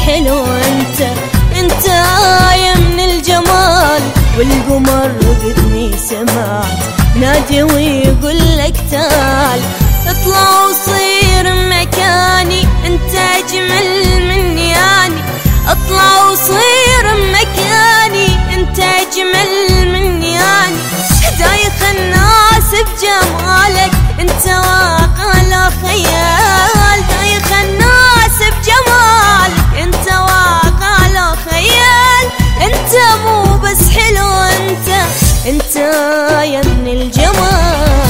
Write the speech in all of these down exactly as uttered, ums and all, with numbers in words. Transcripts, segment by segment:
حلو انت، انت آية من الجمال والقمر قدني سمعت نادي ويقول لك تعال اطلع وصير مكاني، انت اجمل مني يعني اطلع وصير مكاني، انت اجمل مني يعني دايخ الناس بجمالك، انت واقع لا خيال، دايخ الناس بجمالك، انت واقع لا خيال، انت مو بس حلو انت، انت يا من الجمال.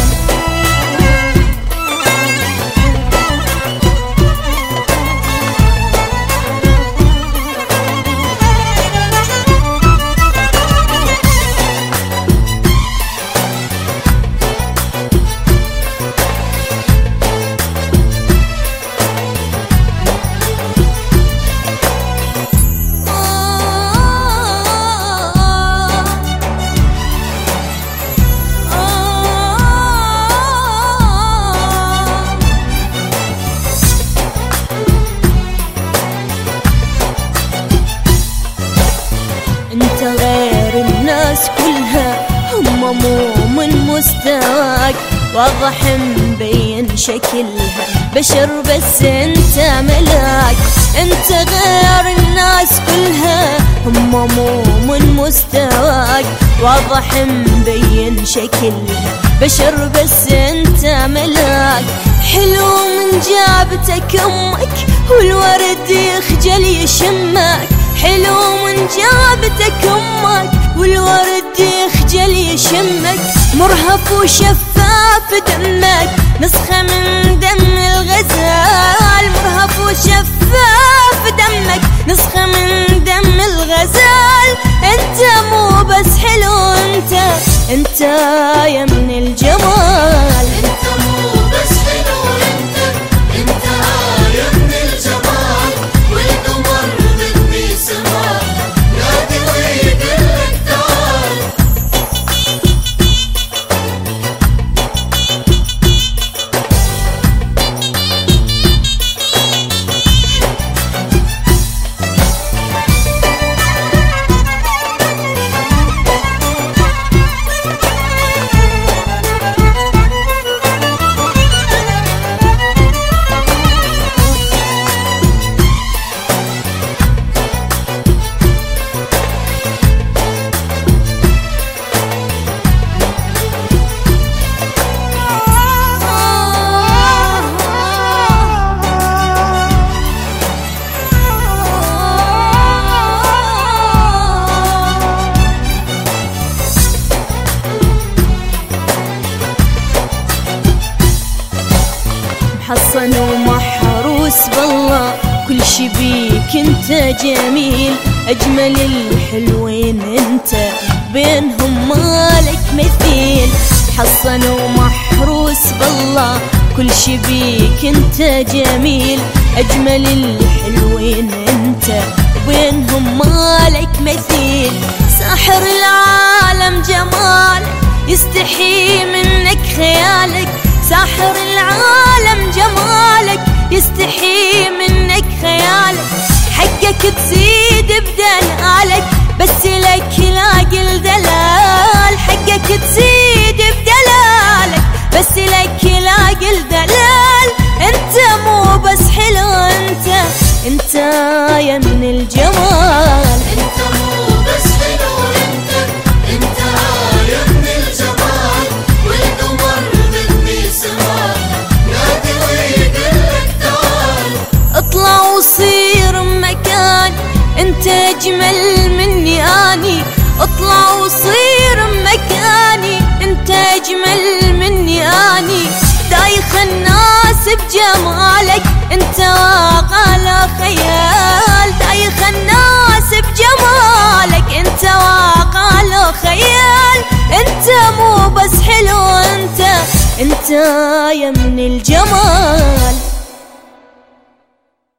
انت غير الناس كلها، هم مو من مستواك، واضح مبين شكلها بشر بس انت ملاك، انت غير الناس كلها، هم مو من مستواك، واضح مبين شكلها بشر بس انت ملاك، حلو من جابتك امك والورد يخجل يشمك، حلو من جابتك امك والورد يخجل يشمك، مرهف وشفاف دمك نسخة من دم الغزال، مرهف وشفاف دمك نسخة من دم الغزال، انت مو بس حلو انت، انت يا من الجمال. انت مو بس حلو انت، انت آية من الجمال والقمر بدني سماء نادي ويقول لك تعال. محصن ومحروس بالله كل شي بيك انت جميل، اجمل الحلوين انت بينهم مالك مثيل، محصن ومحروس بالله كل شي بيك انت جميل، اجمل الحلوين انت بينهم مالك مثيل، ساحر العالم جمالك يستحي منك خيالك، ساحر العالم جمالك يستحي منك خيالك، حقك تزيد بدلالك بس لك لاقي الدلال، حقك تزيد بدلالك بس لك لاقي الدلال، انت مو بس حلو انت، انت يا من الجمال. انت مو بس حلو انت، انت آية من الجمال والقمر بدني سماء نادي ويقول لك تعال. اطلع وصير مكاني، انت اجمل مني اني اطلع وصير مكاني، انت اجمل مني اني دايخ الناس بجمالك، انت واقع لا خيال، دايخ الناس بجمالك، انت واقع لا خيال، انت مو بس حلو انت، انت يا من الجمال.